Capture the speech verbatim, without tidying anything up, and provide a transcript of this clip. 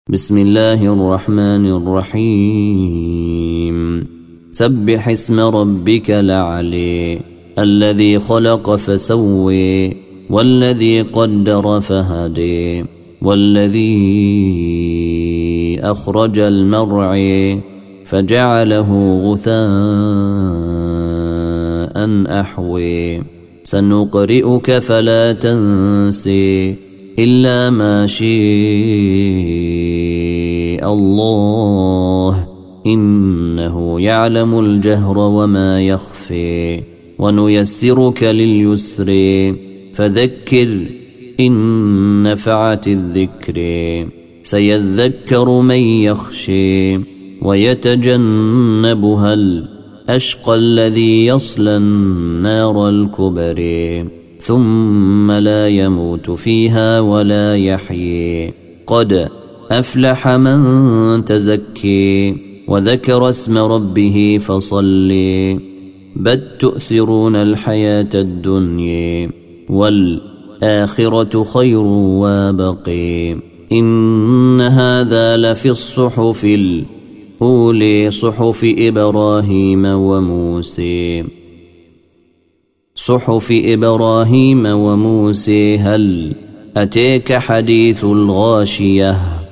بسم الله الرحمن الرحيم سبح اسم ربك الأعلى الذي خلق فسوي والذي قدر فهدي والذي أخرج المرعى فجعله غثاء أحوي سنقرئك فلا تنسي إلا ما شاء الله إنه يعلم الجهر وما يخفي ونيسرك لليسر فذكر إن نفعت الذكر سيذكر من يخشي ويتجنبها الأشقى الذي يصلى النار الكبرى ثم لا يموت فيها ولا يحيي قد أفلح من تزكي وذكر اسم ربه فصلي بل تؤثرون الحياة الدنيا والآخرة خير وابقي إن هذا لفي الصحف الأولى صحف إبراهيم وموسى صحف إبراهيم وموسى هل أتيك حديث الغاشية